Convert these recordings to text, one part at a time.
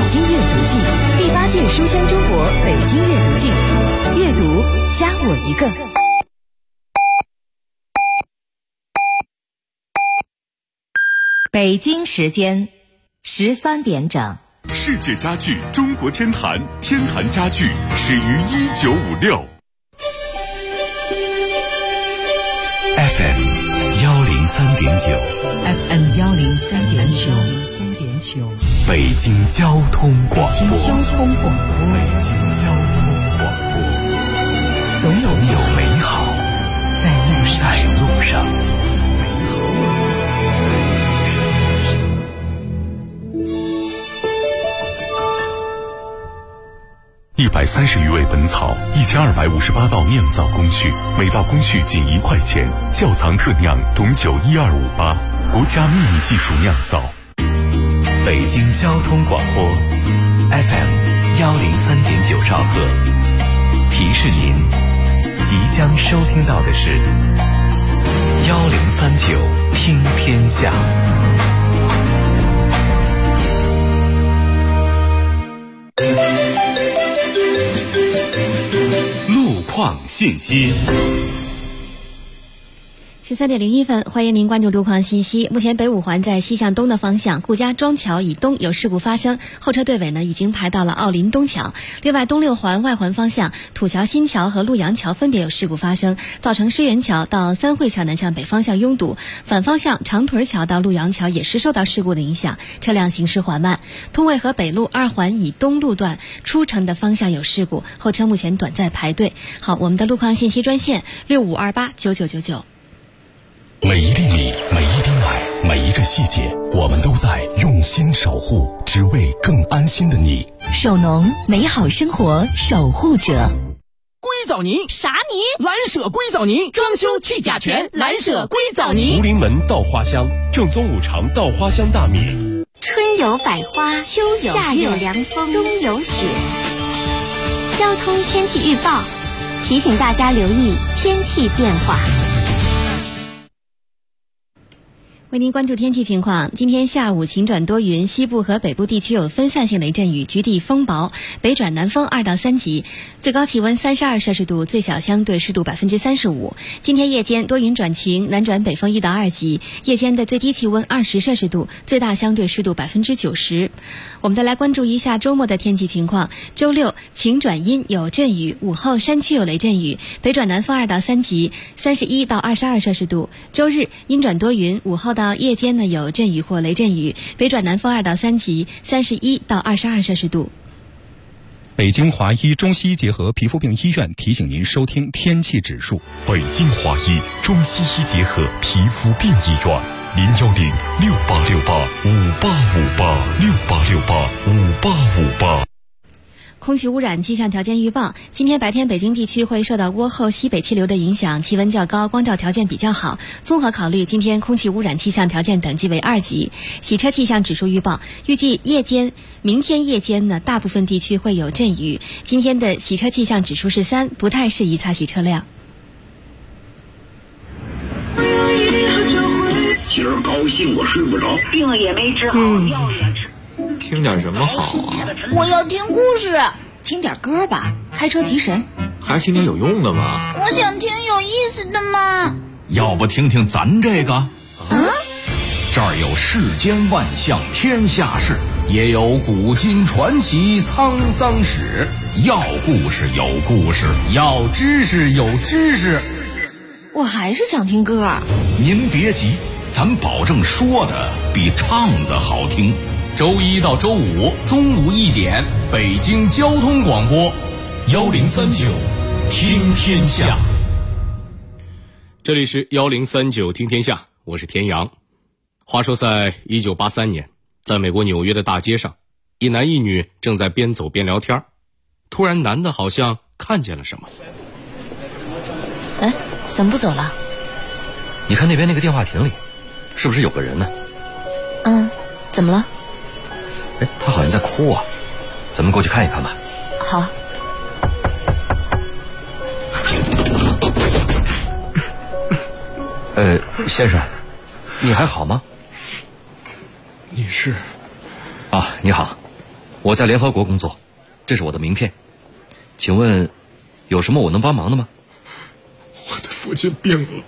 京阅读季第8届书香中国北京阅读季，阅读加我一个。 北京时间13点整。 世界家具中国天坛，天坛家具始于1956。FM 103.9 FM 103.9， 北京交通广播。 北京交通广播，总有美好在路上。 130余味本草，1258道酿造工序，每道工序仅1块钱。窖藏特酿董酒12588，国家秘密技术酿造。 北京交通广播 FM 103.9兆赫，提示您即将收听到的是1039听天下。 路况信息。 13点01分，欢迎您关注路况信息。目前北五环在西向东的方向，顾家庄桥以东有事故发生，后车队尾呢已经排到了奥林东桥。另外，东六环外环方向，土桥新桥和陆阳桥分别有事故发生，造成狮园桥到三汇桥南向北方向拥堵。反方向长屯桥到陆阳桥也是受到事故的影响，车辆行驶缓慢。通渭河北路2环以东路段出城的方向有事故，后车目前短暂排队。好，我们的路况信息专线65289999。 每一粒米，每一滴奶，每一个细节，我们都在用心守护，只为更安心的你。 首农，美好生活守护者。 硅藻泥啥泥？ 蓝舍硅藻泥，装修去甲醛，蓝舍硅藻泥。 福临门稻花香，正宗5常稻花香大米。 春有百花，秋有夏有凉风，冬有雪。交通天气预报提醒大家留意天气变化。 为您关注天气情况，今天下午晴转多云，西部和北部地区有分散性雷阵雨，局地风薄，北转南风2到3级，最高气温32摄氏度，最小相对湿度35%。今天夜间多云转晴，南转北风1到2级，夜间的最低气温20摄氏度，最大相对湿度90%。我们再来关注一下周末的天气情况。周六晴转阴有阵雨，午后山区有雷阵雨，北转南风2到3级，31到22摄氏度。周日阴转多云，午后到夜间呢有阵雨或雷阵雨，北转南风2到3级，31到22摄氏度。 北京华医中西医结合皮肤病医院提醒您收听天气指数。 北京华医中西医结合皮肤病医院，0106868585858，686858。 空气污染气象条件预报，今天白天北京地区会受到涡后西北气流的影响，气温较高，光照条件比较好。综合考虑，今天空气污染气象条件等级为2级。洗车气象指数预报，预计明天夜间呢，大部分地区会有阵雨。今天的洗车气象指数是3，不太适宜擦洗车辆。 今儿高兴我睡不着， 病也没治好，药也吃。 听点什么好啊？ 我要听故事。 听点歌吧，开车提神。 还是听点有用的吧。 我想听有意思的嘛。 要不听听咱这个？这儿有世间万象天下事，也有古今传奇沧桑史。要故事有故事，要知识有知识。 我还是想听歌。 您别急，咱保证说的比唱的好听。周1到周5中午1点，北京交通广播1039听天下。 这里是1039听天下，我是田阳。话说在1983年，在美国纽约的大街上，一男一女正在边走边聊天，突然男的好像看见了什么。 哎，怎么不走了？ 你看那边那个电话亭里，是不是有个人呢？ 怎么了？ 哎，他好像在哭啊，咱们过去看一看吧。 好。 先生，你还好吗？ 你是？ 啊，你好， 我在联合国工作，这是我的名片，请问有什么我能帮忙的吗？ 我的父亲病了，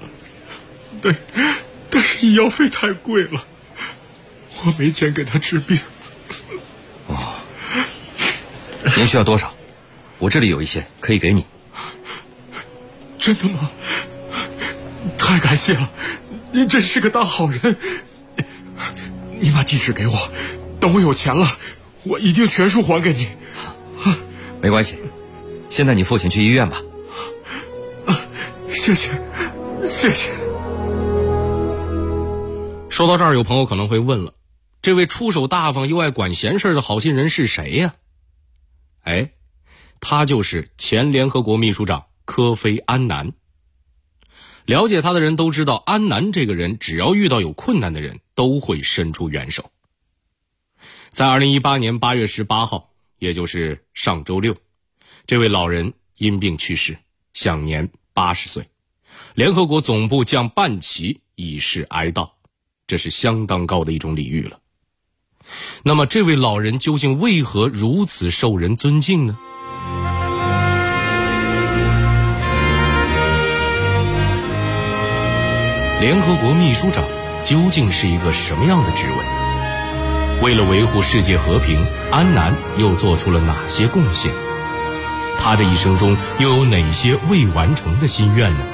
但是医药费太贵了，我没钱给他治病。 哦，您需要多少？我这里有一些可以给你。 真的吗？太感谢了，您真是个大好人。你把地址给我，等我有钱了，我一定全数还给你。 没关系，先带你父亲去医院吧。 谢谢。 说到这儿，有朋友可能会问了，这位出手大方又爱管闲事的好心人是谁呀？他就是前联合国秘书长科菲安南。了解他的人都知道，安南这个人只要遇到有困难的人都会伸出援手。在2018年8月18号，也就是上周六，这位老人因病去世，享年80岁。联合国总部降半旗以示哀悼，这是相当高的一种礼遇了。那么这位老人究竟为何如此受人尊敬呢？联合国秘书长究竟是一个什么样的职位？为了维护世界和平，安南又做出了哪些贡献？他的一生中又有哪些未完成的心愿呢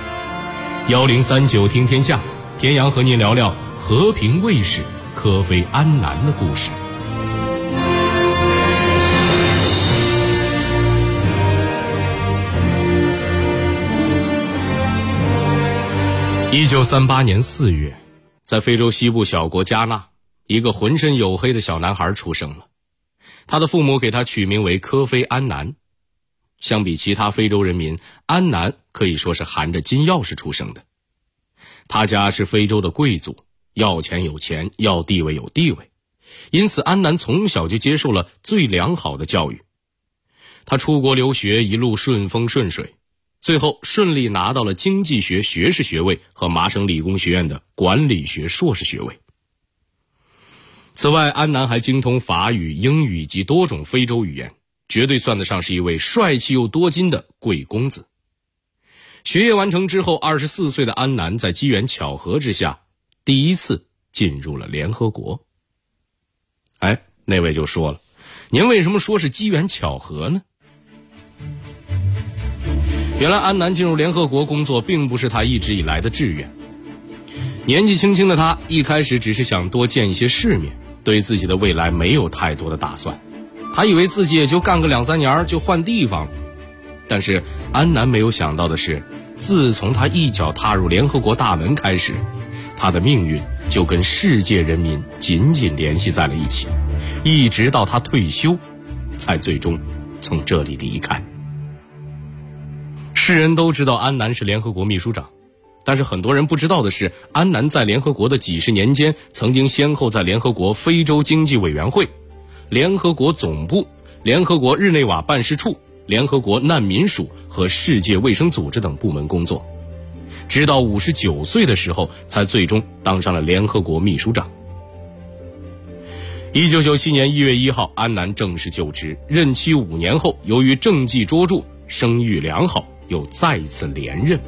？1039听天下，田阳和您聊聊和平卫士科菲安南的故事。1938年4月，在非洲西部小国加纳，一个浑身黝黑的小男孩出生了。他的父母给他取名为科菲安南。相比其他非洲人民，安南可以说是含着金钥匙出生的。他家是非洲的贵族，要钱有钱，要地位有地位，因此安南从小就接受了最良好的教育。他出国留学，一路顺风顺水，最后顺利拿到了经济学学士学位和麻省理工学院的管理学硕士学位。此外，安南还精通法语、英语以及多种非洲语言，绝对算得上是一位帅气又多金的贵公子。学业完成之后，24岁的安南在机缘巧合之下，第一次进入了联合国。那位就说了，您为什么说是机缘巧合呢？原来安南进入联合国工作并不是他一直以来的志愿。年纪轻轻的他一开始只是想多见一些世面，对自己的未来没有太多的打算。他以为自己也就干个2-3年就换地方了。但是安南没有想到的是，自从他一脚踏入联合国大门开始，他的命运就跟世界人民紧紧联系在了一起，一直到他退休才最终从这里离开。世人都知道安南是联合国秘书长，但是很多人不知道的是，安南在联合国的几十年间，曾经先后在联合国非洲经济委员会、联合国总部、联合国日内瓦办事处、联合国难民署和世界卫生组织等部门工作，直到59岁的时候才最终当上了联合国秘书长。1997年1月1号，安南正式就职，任期5年后，由于政绩卓著，声誉良好，又再次连任。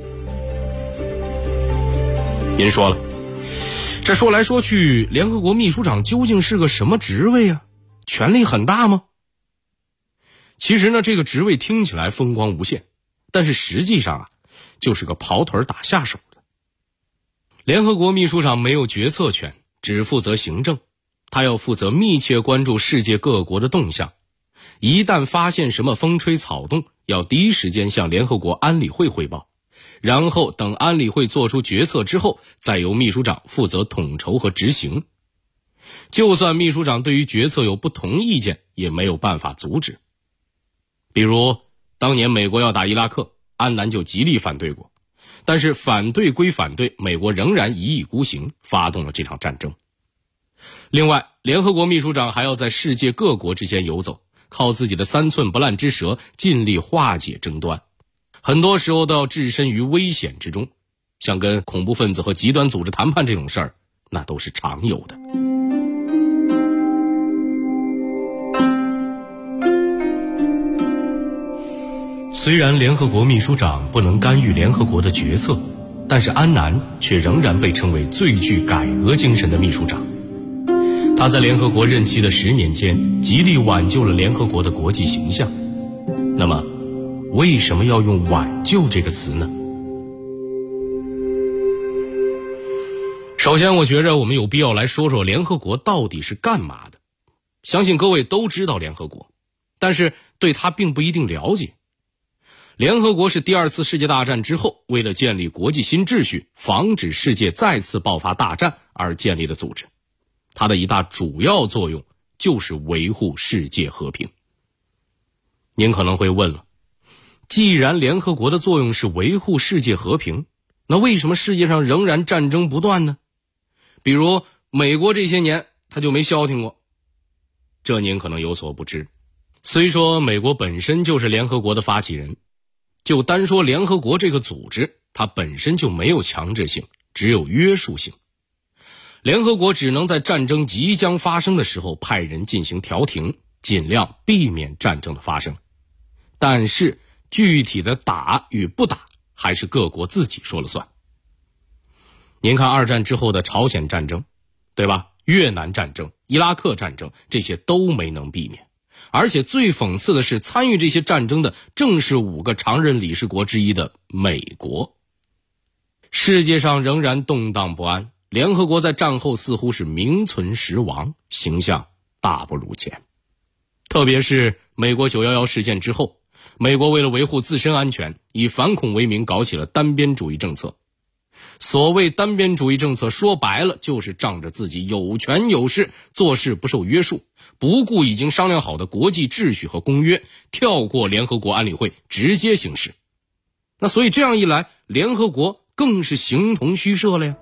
您说了，这说来说去，联合国秘书长究竟是个什么职位啊？权力很大吗？其实呢，这个职位听起来风光无限，但是实际上就是个跑腿打下手的。联合国秘书长没有决策权，只负责行政，他要负责密切关注世界各国的动向，一旦发现什么风吹草动，要第一时间向联合国安理会汇报，然后等安理会做出决策之后，再由秘书长负责统筹和执行。就算秘书长对于决策有不同意见，也没有办法阻止。比如当年美国要打伊拉克，安南就极力反对过，但是反对归反对，美国仍然一意孤行，发动了这场战争。另外，联合国秘书长还要在世界各国之间游走，靠自己的3寸不烂之舌，尽力化解争端，很多时候都要置身于危险之中，像跟恐怖分子和极端组织谈判这种事儿，那都是常有的。 虽然联合国秘书长不能干预联合国的决策，但是安南却仍然被称为最具改革精神的秘书长。他在联合国任期的10年间，极力挽救了联合国的国际形象。那么，为什么要用挽救这个词呢？首先，我觉着我们有必要来说说联合国到底是干嘛的。相信各位都知道联合国，但是对它并不一定了解。联合国是第2次世界大战之后，为了建立国际新秩序，防止世界再次爆发大战而建立的组织。它的一大主要作用就是维护世界和平。您可能会问了，既然联合国的作用是维护世界和平，那为什么世界上仍然战争不断呢？比如美国这些年它就没消停过。这您可能有所不知，虽说美国本身就是联合国的发起人，就单说联合国这个组织，它本身就没有强制性，只有约束性。联合国只能在战争即将发生的时候派人进行调停，尽量避免战争的发生。但是具体的打与不打还是各国自己说了算。您看2战之后的朝鲜战争，对吧？越南战争、伊拉克战争，这些都没能避免。而且最讽刺的是，参与这些战争的正是5个常任理事国之一的美国。世界上仍然动荡不安，联合国在战后似乎是名存实亡，形象大不如前。特别是美国911事件之后，美国为了维护自身安全，以反恐为名搞起了单边主义政策。所谓单边主义政策，说白了就是仗着自己有权有势，做事不受约束，不顾已经商量好的国际秩序和公约，跳过联合国安理会直接行事。那所以这样一来，联合国更是形同虚设了呀。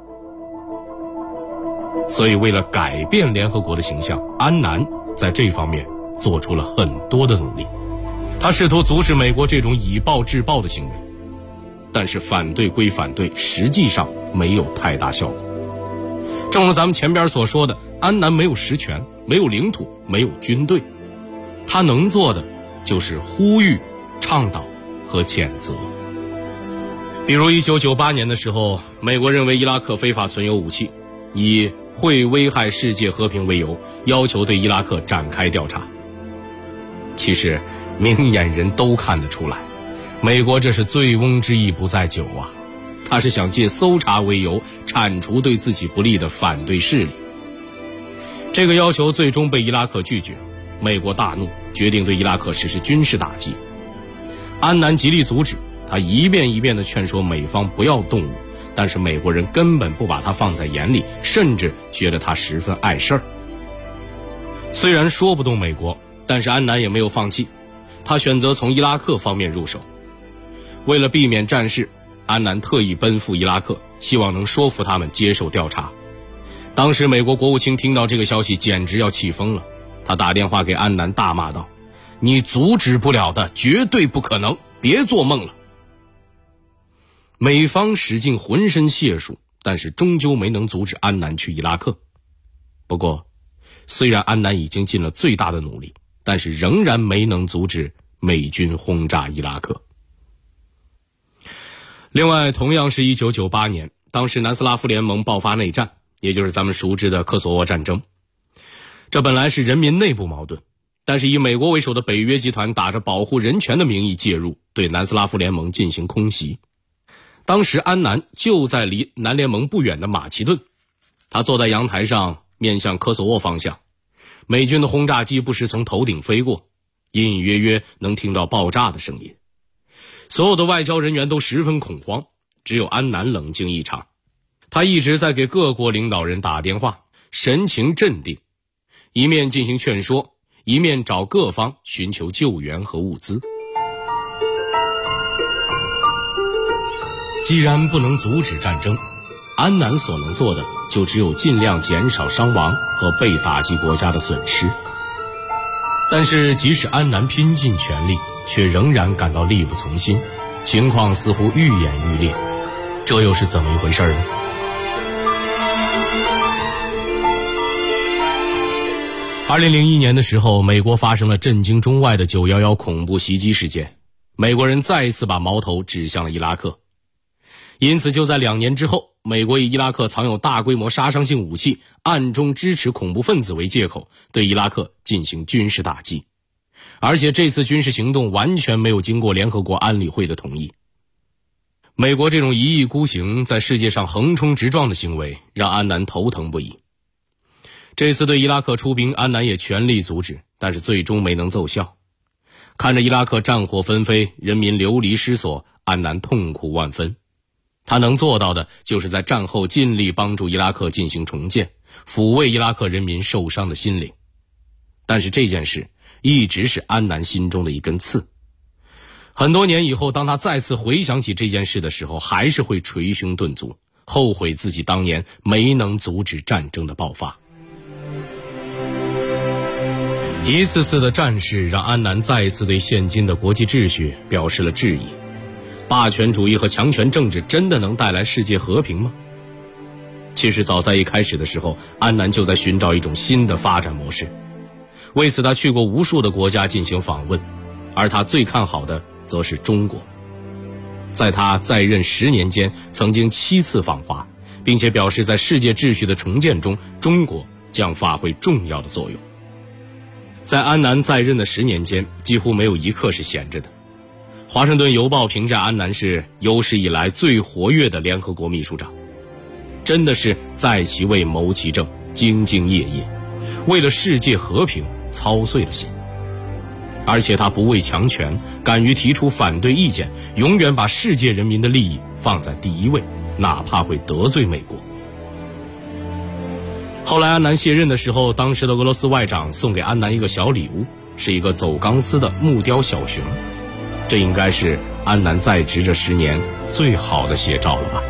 所以为了改变联合国的形象，安南在这方面做出了很多的努力。他试图阻止美国这种以暴制暴的行为，但是反对归反对，实际上没有太大效果。正如咱们前边所说的，安南没有实权，没有领土，没有军队，他能做的就是呼吁、倡导和谴责。比如1998年的时候，美国认为伊拉克非法存有武器，以会危害世界和平为由，要求对伊拉克展开调查。其实明眼人都看得出来，美国这是醉翁之意不在酒啊，他是想借搜查为由铲除对自己不利的反对势力。这个要求最终被伊拉克拒绝，美国大怒，决定对伊拉克实施军事打击。安南极力阻止，他一遍一遍地劝说美方不要动武，但是美国人根本不把他放在眼里，甚至觉得他十分碍事儿。虽然说不动美国，但是安南也没有放弃，他选择从伊拉克方面入手。为了避免战事，安南特意奔赴伊拉克，希望能说服他们接受调查。当时美国国务卿听到这个消息简直要气疯了，他打电话给安南大骂道：“你阻止不了的，绝对不可能，别做梦了。”美方使尽浑身解数，但是终究没能阻止安南去伊拉克。不过虽然安南已经尽了最大的努力，但是仍然没能阻止美军轰炸伊拉克。另外，同样是1998年，当时南斯拉夫联盟爆发内战，也就是咱们熟知的科索沃战争。这本来是人民内部矛盾，但是以美国为首的北约集团打着保护人权的名义介入，对南斯拉夫联盟进行空袭。当时安南就在离南联盟不远的马其顿，他坐在阳台上面向科索沃方向，美军的轰炸机不时从头顶飞过，隐隐约约能听到爆炸的声音。所有的外交人员都十分恐慌，只有安南冷静异常。他一直在给各国领导人打电话，神情镇定，一面进行劝说，一面找各方寻求救援和物资。既然不能阻止战争，安南所能做的就只有尽量减少伤亡和被打击国家的损失。但是即使安南拼尽全力，却仍然感到力不从心，情况似乎愈演愈烈。这又是怎么一回事呢？2001年的时候，美国发生了震惊中外的911恐怖袭击事件。 美国人再一次把矛头指向了伊拉克。因此就在2年之后，美国以伊拉克藏有大规模杀伤性武器，暗中支持恐怖分子为借口，对伊拉克进行军事打击。而且这次军事行动完全没有经过联合国安理会的同意。美国这种一意孤行，在世界上横冲直撞的行为让安南头疼不已。这次对伊拉克出兵，安南也全力阻止，但是最终没能奏效。看着伊拉克战火纷飞，人民流离失所，安南痛苦万分。他能做到的就是在战后尽力帮助伊拉克进行重建，抚慰伊拉克人民受伤的心灵。但是这件事一直是安南心中的一根刺。很多年以后，当他再次回想起这件事的时候，还是会捶胸顿足，后悔自己当年没能阻止战争的爆发。一次次的战事让安南再一次对现今的国际秩序表示了质疑。霸权主义和强权政治真的能带来世界和平吗？其实早在一开始的时候，安南就在寻找一种新的发展模式。为此他去过无数的国家进行访问，而他最看好的则是中国。在他在任10年间，曾经7次访华，并且表示在世界秩序的重建中，中国将发挥重要的作用。在安南在任的10年间，几乎没有一刻是闲着的。华盛顿邮报评价安南是有史以来最活跃的联合国秘书长，真的是在其位谋其政，兢兢业业，为了世界和平操碎了心。而且他不畏强权，敢于提出反对意见，永远把世界人民的利益放在第一位，哪怕会得罪美国。后来安南卸任的时候，当时的俄罗斯外长送给安南一个小礼物，是一个走钢丝的木雕小熊。这应该是安南在职这10年最好的写照了吧。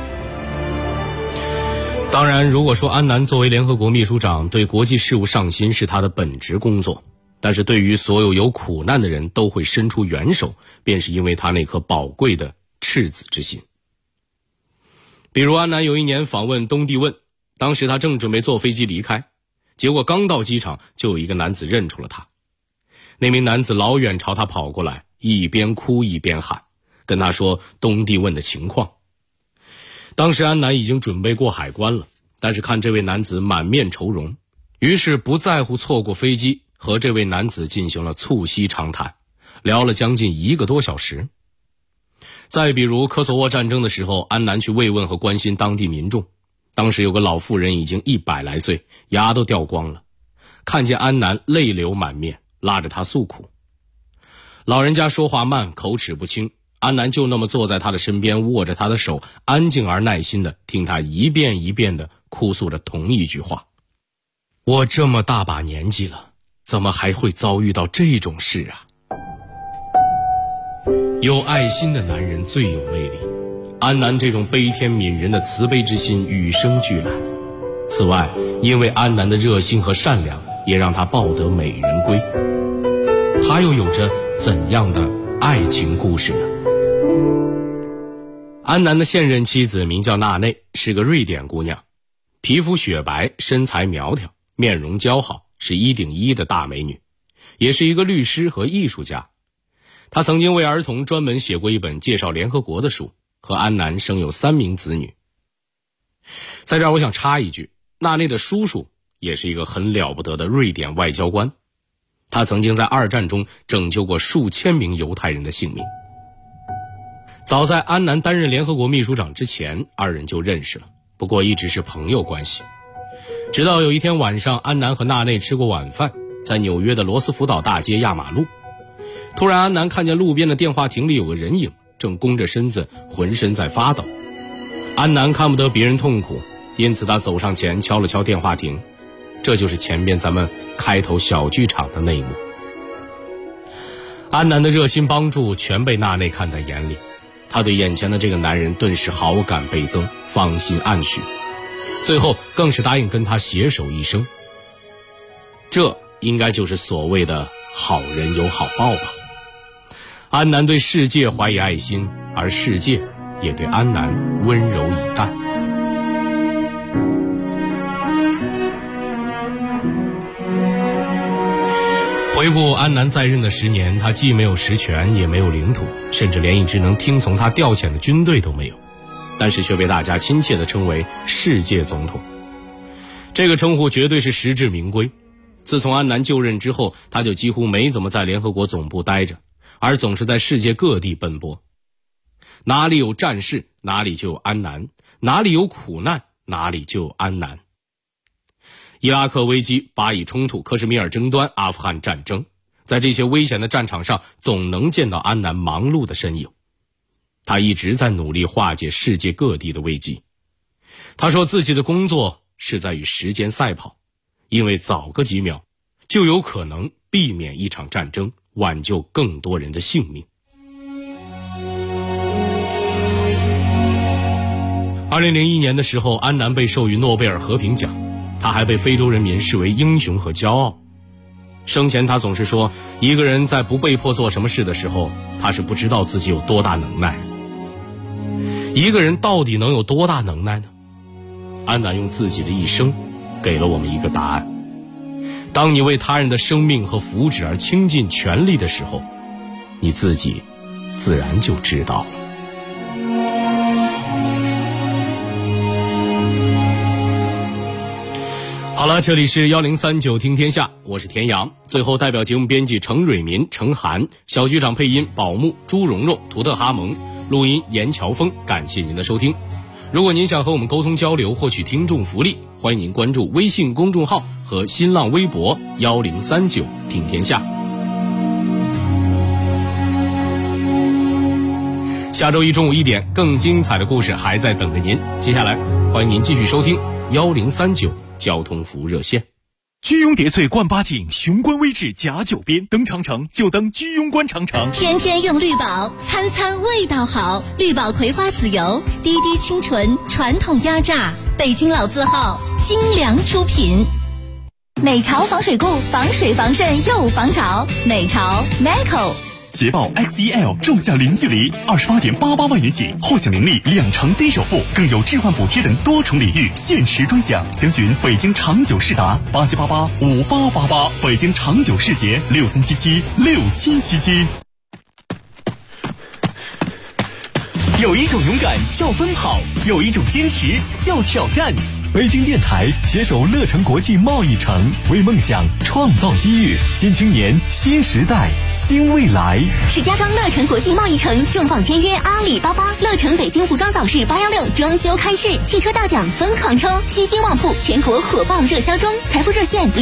当然，如果说安南作为联合国秘书长对国际事务上心是他的本职工作，但是对于所有有苦难的人都会伸出援手，便是因为他那颗宝贵的赤子之心。比如安南有一年访问东帝汶，当时他正准备坐飞机离开，结果刚到机场就有一个男子认出了他。那名男子老远朝他跑过来，一边哭一边喊，跟他说东帝汶的情况。当时安南已经准备过海关了，但是看这位男子满面愁容，于是不在乎错过飞机，和这位男子进行了促膝长谈，聊了将近1个多小时。再比如科索沃战争的时候，安南去慰问和关心当地民众，当时有个老妇人已经100来岁，牙都掉光了，看见安南泪流满面，拉着他诉苦。老人家说话慢，口齿不清，安南就那么坐在他的身边，握着他的手，安静而耐心地听他一遍一遍地哭诉着同一句话：我这么大把年纪了，怎么还会遭遇到这种事啊？有爱心的男人最有魅力，安南这种悲天悯人的慈悲之心与生俱来。此外，因为安南的热心和善良，也让他抱得美人归。他又有着怎样的爱情故事呢？安南的现任妻子名叫娜内，是个瑞典姑娘，皮肤雪白，身材苗条，面容姣好，是1顶1的大美女，也是一个律师和艺术家。她曾经为儿童专门写过一本介绍联合国的书，和安南生有3名子女。在这儿我想插一句，娜内的叔叔也是一个很了不得的瑞典外交官，他曾经在2战中拯救过数千名犹太人的性命。早在安南担任联合国秘书长之前，2人就认识了，不过一直是朋友关系。直到有一天晚上，安南和娜内吃过晚饭，在纽约的罗斯福岛大街压马路，突然安南看见路边的电话亭里有个人影，正弓着身子，浑身在发抖。安南看不得别人痛苦，因此他走上前敲了敲电话亭。这就是前边咱们开头小剧场的那一幕。安南的热心帮助全被娜内看在眼里，他对眼前的这个男人顿时好感倍增，芳心暗许，最后更是答应跟他携手一生。这应该就是所谓的好人有好报吧。安南对世界怀以爱心，而世界也对安南温柔以待。回回顾安南在任的10年，他既没有实权，也没有领土，甚至连一支能听从他调遣的军队都没有，但是却被大家亲切地称为世界总统。这个称呼绝对是实至名归。自从安南就任之后，他就几乎没怎么在联合国总部待着，而总是在世界各地奔波。哪里有战事，哪里就有安南；哪里有苦难，哪里就有安南。伊拉克危机、巴以冲突、克什米尔争端、阿富汗战争，在这些危险的战场上，总能见到安南忙碌的身影。他一直在努力化解世界各地的危机。他说自己的工作是在与时间赛跑，因为早个几秒就有可能避免一场战争，挽救更多人的性命。2001年的时候，安南被授予诺贝尔和平奖，他还被非洲人民视为英雄和骄傲。生前他总是说，一个人在不被迫做什么事的时候，他是不知道自己有多大能耐。一个人到底能有多大能耐呢？安南用自己的一生给了我们一个答案。当你为他人的生命和福祉而倾尽全力的时候，你自己自然就知道了。好了，这里是1039听天下，我是田阳。最后代表节目编辑程蕊民、程涵，小剧场配音宝木、朱蓉蓉、图特哈蒙，录音严乔峰。感谢您的收听。如果您想和我们沟通交流，获取听众福利，欢迎您关注微信公众号和新浪微博1039听天下。下周一中午1点，更精彩的故事还在等着您。接下来欢迎您继续收听1039交通服务热线。 居庸叠萃冠8净，雄关微智甲9边，登长城就登居庸关长城。 天天用绿宝，餐餐味道好。绿宝葵花籽油，滴滴清纯，传统压榨，北京老字号，精良出品。 美潮防水固，防水防渗又防潮。美潮 Meco。 捷豹 XEL 仲夏零距离28.88万元起，或享零利2成低首付，更有置换补贴等多重礼遇，限时专享。详询北京长久世达87885888，北京长久世捷63776777。有一种勇敢叫奔跑，有一种坚持叫挑战。北京电台携手乐城国际贸易城，为梦想创造机遇，新青年，新时代，新未来。 石家庄乐城国际贸易城重磅签约阿里巴巴，乐城北京服装早市816装修开市，汽车大奖分行抽，西京旺铺全国火爆热销中，财富热线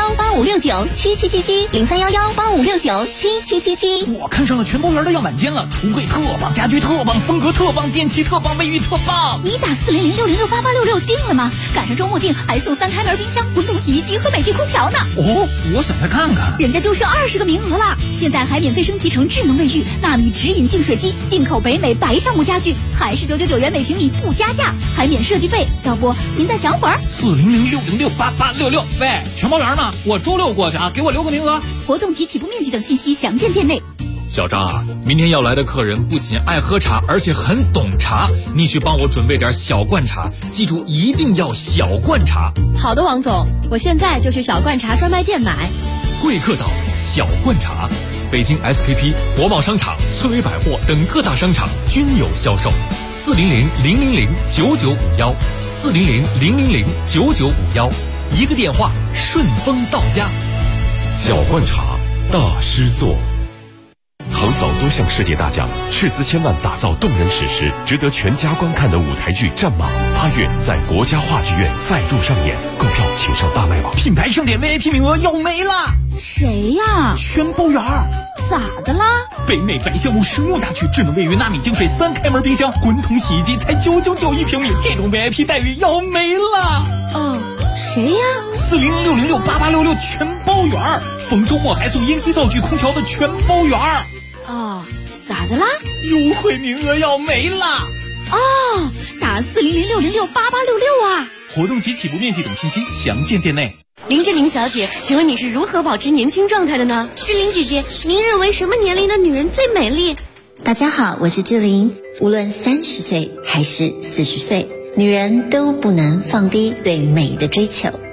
031185697777，031185697777。 我看上了全包园的样板间了，橱柜特棒，家居特棒，风格特棒，电器特棒，卫浴特棒。 你打40060688866定了吗？赶上周末定还送3开门冰箱、滚筒洗衣机和美的空调呢。 哦，我想再看看。 人家就剩20个名额了，现在还免费升级成智能卫浴、纳米直饮净水机、进口北美白橡木家具，还是999元每平米不加价，还免设计费。要不您再想会儿 ？40060688866。喂，全包园吗？我周6过去啊，给我留个名额。 活动及起步面积等信息详见店内。 小张啊，明天要来的客人不仅爱喝茶，而且很懂茶，你去帮我准备点小罐茶，记住一定要小罐茶。 好的，王总，我现在就去小罐茶专卖店买。 贵客岛小罐茶，北京 SKP、国贸商场、翠微百货等各大商场均有销售。400-000-9951400-000-995一个电话，顺丰到家。 小罐茶，大师作。横扫多项世界大奖，斥资千万打造动人史诗，值得全家观看的舞台剧《战马》8月在国家话剧院再度上演，购票请上大麦网。 品牌盛典 VIP 名额要没了。 谁呀？ 全包园。 咋的啦？ 北美白橡木实木家具、智能卫浴、纳米净水、3开门冰箱、滚筒洗衣机才999一平米，这种 VIP 待遇要没了。 哦，谁呀 ？400-606-8866全包园，逢周末还送烟机、灶具、空调的全包园。 哦，咋的啦？ 优惠名额要没了。 哦，打400-606-8866啊！ 活动及起步面积等信息详见店内。 林志玲小姐，请问你是如何保持年轻状态的呢？ 志玲姐姐，您认为什么年龄的女人最美丽？大家好，我是志玲。无论30岁还是40岁，女人都不能放低对美的追求。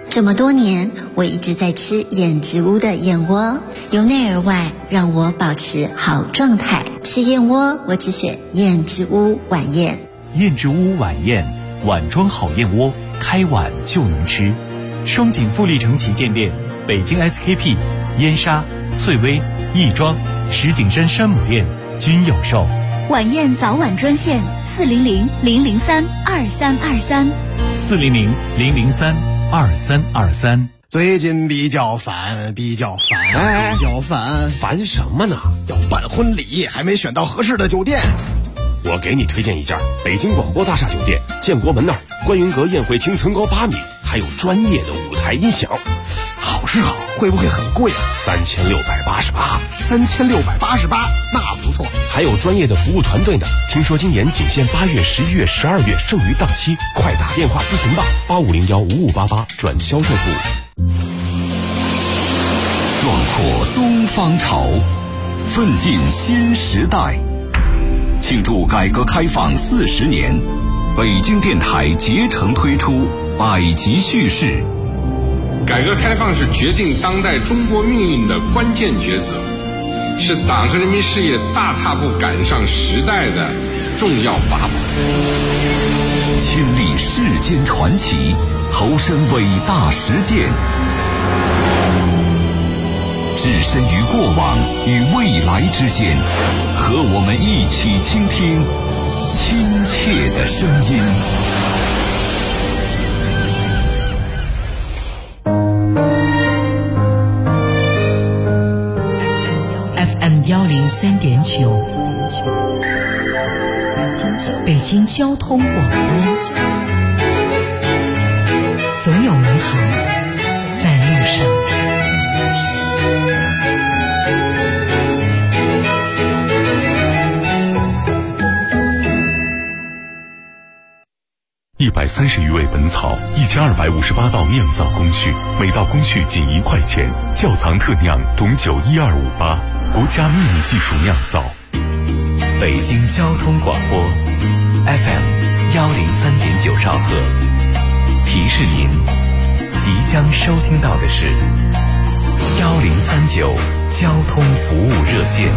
这么多年，我一直在吃燕之屋的燕窝，由内而外让我保持好状态。吃燕窝，我只选燕之屋晚宴。 燕之屋晚宴，碗装好燕窝，开碗就能吃。双井富力城旗舰店、北京 SKP、燕莎、翠微、亦庄、石景山山姆店均有售。 晚宴早晚专线400-003-2323 400-003-2323。 最近比较烦， 烦什么呢？ 要办婚礼，还没选到合适的酒店。 我给你推荐一家北京广播大厦酒店，建国门那儿，观云阁宴会厅层高8米，还有专业的舞台音响。 好是好，会不会很贵啊 ？3688， 那不错。 还有专业的服务团队呢。听说今年仅限8月、11月、12月，剩余档期，快打电话咨询吧，85015588转销售部。 壮阔东方潮，奋进新时代。庆祝改革开放40年，北京电台竭诚推出百集叙事。 改革开放是决定当代中国命运的关键抉择，是党和人民事业大踏步赶上时代的重要法宝。 亲历世间传奇，投身伟大实践，置身于过往与未来之间，和我们一起倾听亲切的声音。 FM 103.9，北京交通广播，总有美好在路上。 130余味本草，1258道酿造工序，每道工序仅1块钱。窖藏特酿董酒12588，国家秘密技术酿造。 北京交通广播 FM 103.9兆赫，提示您即将收听到的是1039交通服务热线。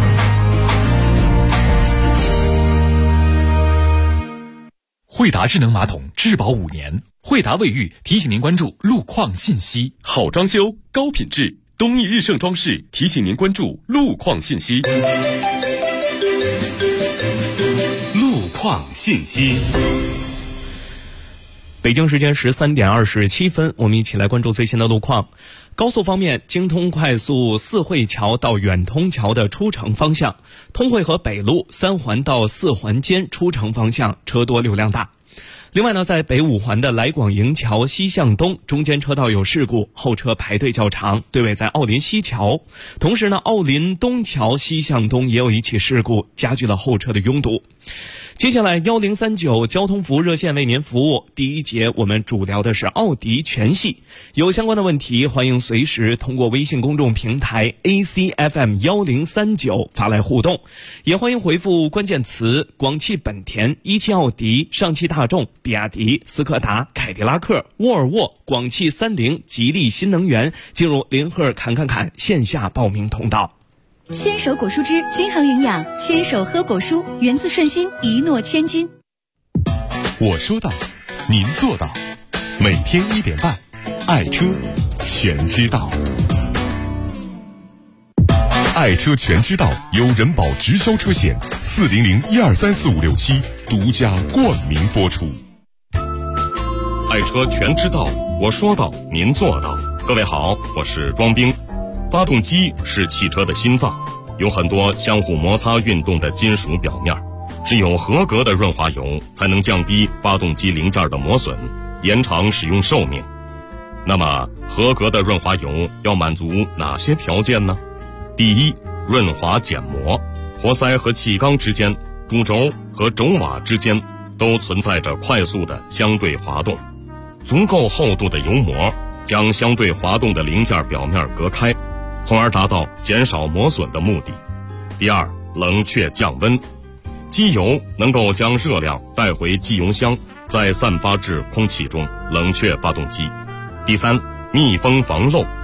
惠达智能马桶质保5年，惠达卫浴提醒您关注路况信息。 好装修，高品质，东义日盛装饰提醒您关注路况信息。路况信息。 北京时间13点27分，我们一起来关注最新的路况。高速方面，京通快速四惠桥到远通桥的出城方向，通惠河北路3环到4环间出城方向车多流量大。另外呢，在北5环的来广营桥西向东中间车道有事故，后车排队较长，队尾在奥林西桥。同时呢，奥林东桥西向东也有一起事故，加剧了后车的拥堵。接下来1039交通服务热线为您服务。第一节我们主聊的是奥迪全系，有相关的问题欢迎随时通过微信公众平台 ACFM1039 发来互动，也欢迎回复关键词广汽本田、17奥迪、上汽大众、比亚迪、斯柯达、凯迪拉克、沃尔沃、广汽30、吉利新能源，进入林赫侃线下报名通道。 牵手果蔬汁均衡营养，牵手喝果蔬，源自顺心，一诺千金。 我说到，您做到。每天1点半，爱车全知道。爱车全知道由人保直销车险400-1234567独家冠名播出。爱车全知道，我说到，您做到。各位好，我是庄兵。发动机是汽车的心脏，有很多相互摩擦运动的金属表面，只有合格的润滑油才能降低发动机零件的磨损，延长使用寿命。那么合格的润滑油要满足哪些条件呢？第一，润滑减磨。活塞和气缸之间、主轴和轴瓦之间都存在着快速的相对滑动，足够厚度的油膜将相对滑动的零件表面隔开，从而达到减少磨损的目的。第二，冷却降温。机油能够将热量带回机油箱，再散发至空气中，冷却发动机。第三， 密封防漏